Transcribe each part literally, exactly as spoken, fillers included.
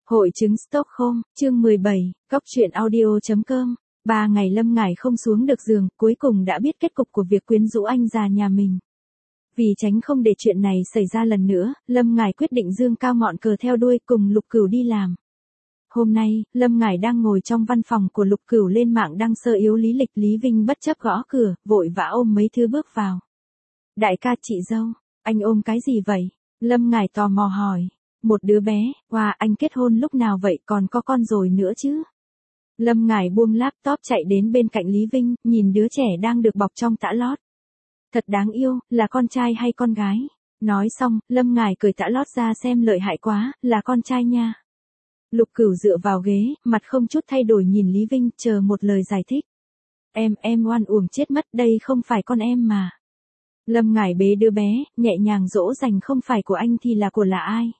Hội chứng Stockholm, chương mười bảy, Cóc truyện audio chấm com. Ba ngày Lâm Ngải không xuống được giường, cuối cùng đã biết kết cục của việc quyến rũ anh già nhà mình. Vì tránh không để chuyện này xảy ra lần nữa, Lâm Ngải quyết định dương cao ngọn cờ theo đuôi cùng Lục Cửu đi làm. Hôm nay, Lâm Ngải đang ngồi trong văn phòng của Lục Cửu lên mạng đăng sơ yếu lý lịch. Lý Vinh bất chấp gõ cửa, vội vã ôm mấy thứ bước vào. Đại ca, chị dâu, anh ôm cái gì vậy? Lâm Ngải tò mò hỏi. Một đứa bé, wow, anh kết hôn lúc nào vậy, còn có con rồi nữa chứ? Lâm Ngải buông laptop chạy đến bên cạnh Lý Vinh, nhìn đứa trẻ đang được bọc trong tã lót. Thật đáng yêu, là con trai hay con gái? Nói xong, Lâm Ngải cởi tã lót ra xem, lợi hại quá, là con trai nha. Lục Cửu dựa vào ghế, mặt không chút thay đổi nhìn Lý Vinh, chờ một lời giải thích. Em, em oan uổng chết mất, đây không phải con em mà. Lâm Ngải bế đứa bé, nhẹ nhàng dỗ dành, không phải của anh thì là của là ai?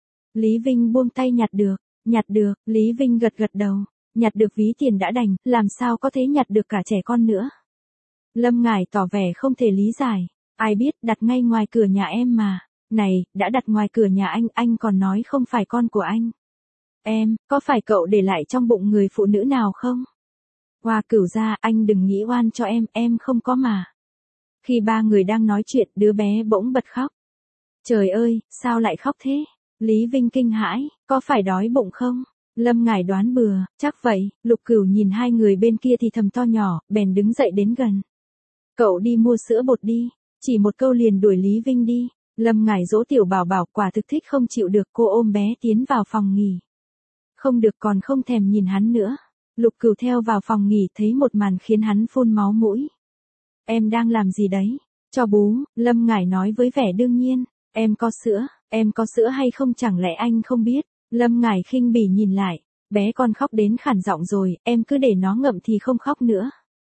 Lý Vinh buông tay. Nhặt được, nhặt được, Lý Vinh gật gật đầu, nhặt được ví tiền đã đành, làm sao có thể nhặt được cả trẻ con nữa. Lâm Ngải tỏ vẻ không thể lý giải, ai biết, đặt ngay ngoài cửa nhà em mà, này, đã đặt ngoài cửa nhà anh, anh còn nói không phải con của anh. Em, có phải cậu để lại trong bụng người phụ nữ nào không? Hoa Cửu gia, anh đừng nghĩ oan cho em, em không có mà. Khi ba người đang nói chuyện, đứa bé bỗng bật khóc. Trời ơi, sao lại khóc thế? Lý Vinh kinh hãi, có phải đói bụng không? Lâm Ngải đoán bừa, chắc vậy. Lục Cửu nhìn hai người bên kia thì thầm to nhỏ, bèn đứng dậy đến gần. Cậu đi mua sữa bột đi, chỉ một câu liền đuổi Lý Vinh đi. Lâm Ngải dỗ tiểu bảo bảo, quả thực thích không chịu được, cô ôm bé tiến vào phòng nghỉ. Không được, còn không thèm nhìn hắn nữa. Lục Cửu theo vào phòng nghỉ, thấy một màn khiến hắn phun máu mũi. Em đang làm gì đấy? Cho bú, Lâm Ngải nói với vẻ đương nhiên. Em có sữa, em có sữa hay không, chẳng lẽ anh không biết? Lâm Ngải khinh bỉ nhìn lại, bé con khóc đến khản giọng rồi, em cứ để nó ngậm thì không khóc nữa.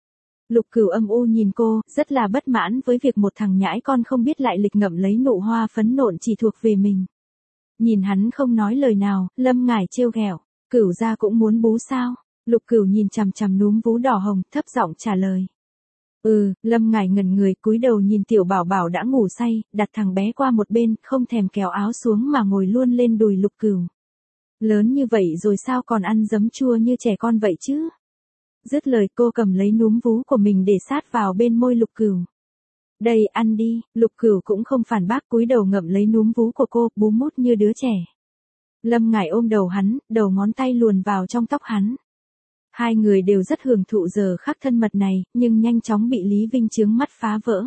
Lục Cửu âm u nhìn cô, rất là bất mãn với việc một thằng nhãi con không biết lại lịch ngậm lấy nụ hoa phấn nộn chỉ thuộc về mình. Nhìn hắn không nói lời nào, Lâm Ngải trêu ghẹo, Cửu gia cũng muốn bú sao? Lục Cửu nhìn chằm chằm núm vú đỏ hồng, thấp giọng trả lời. Ừ, Lâm Ngải ngẩn người, cúi đầu nhìn tiểu bảo bảo đã ngủ say, đặt thằng bé qua một bên, không thèm kéo áo xuống mà ngồi luôn lên đùi Lục Cửu. Lớn như vậy rồi sao còn ăn giấm chua như trẻ con vậy chứ? Dứt lời, cô cầm lấy núm vú của mình để sát vào bên môi Lục Cửu. Đây, ăn đi. Lục Cửu cũng không phản bác, cúi đầu ngậm lấy núm vú của cô, bú mút như đứa trẻ. Lâm Ngải ôm đầu hắn, đầu ngón tay luồn vào trong tóc hắn. Hai người đều rất hưởng thụ giờ khắc thân mật này, nhưng nhanh chóng bị Lý Vinh chướng mắt phá vỡ.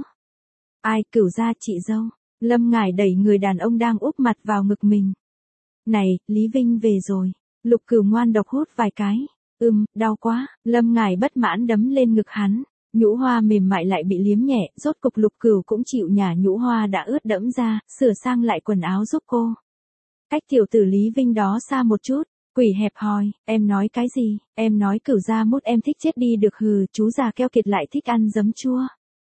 Ai? Cửu gia, chị dâu. Lâm Ngải đẩy người đàn ông đang úp mặt vào ngực mình. Này, Lý Vinh về rồi. Lục Cửu ngoan độc hút vài cái. Ừm, đau quá. Lâm Ngải bất mãn đấm lên ngực hắn. Nhũ hoa mềm mại lại bị liếm nhẹ, rốt cục Lục Cửu cũng chịu nhả nhũ hoa đã ướt đẫm ra, sửa sang lại quần áo giúp cô. Cách tiểu tử Lý Vinh đó xa một chút. Quỷ hẹp hòi, em nói cái gì? Em nói Cửu gia mút em thích chết đi được hừ, chú già keo kiệt lại thích ăn giấm chua.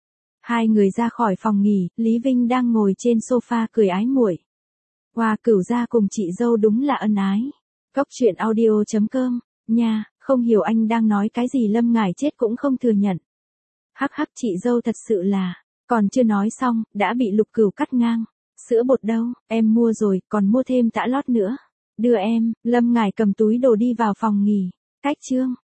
Hai người ra khỏi phòng nghỉ, Lý Vinh đang ngồi trên sofa cười ái muội. Wow, Cửu gia cùng chị dâu đúng là ân ái. Cóc truyện audio chấm com, nha, không hiểu anh đang nói cái gì. Lâm Ngải chết cũng không thừa nhận. Hắc hắc, chị dâu thật sự là, còn chưa nói xong, đã bị Lục Cửu cắt ngang. Sữa bột đâu, em mua rồi, còn mua thêm tã lót nữa. Đưa em. Lâm Ngải cầm túi đồ đi vào phòng nghỉ. Cách chương